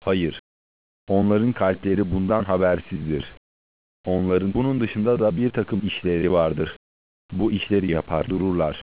Hayır. Onların kalpleri bundan habersizdir. Onların bunun dışında da bir takım işleri vardır. Bu işleri yapar dururlar.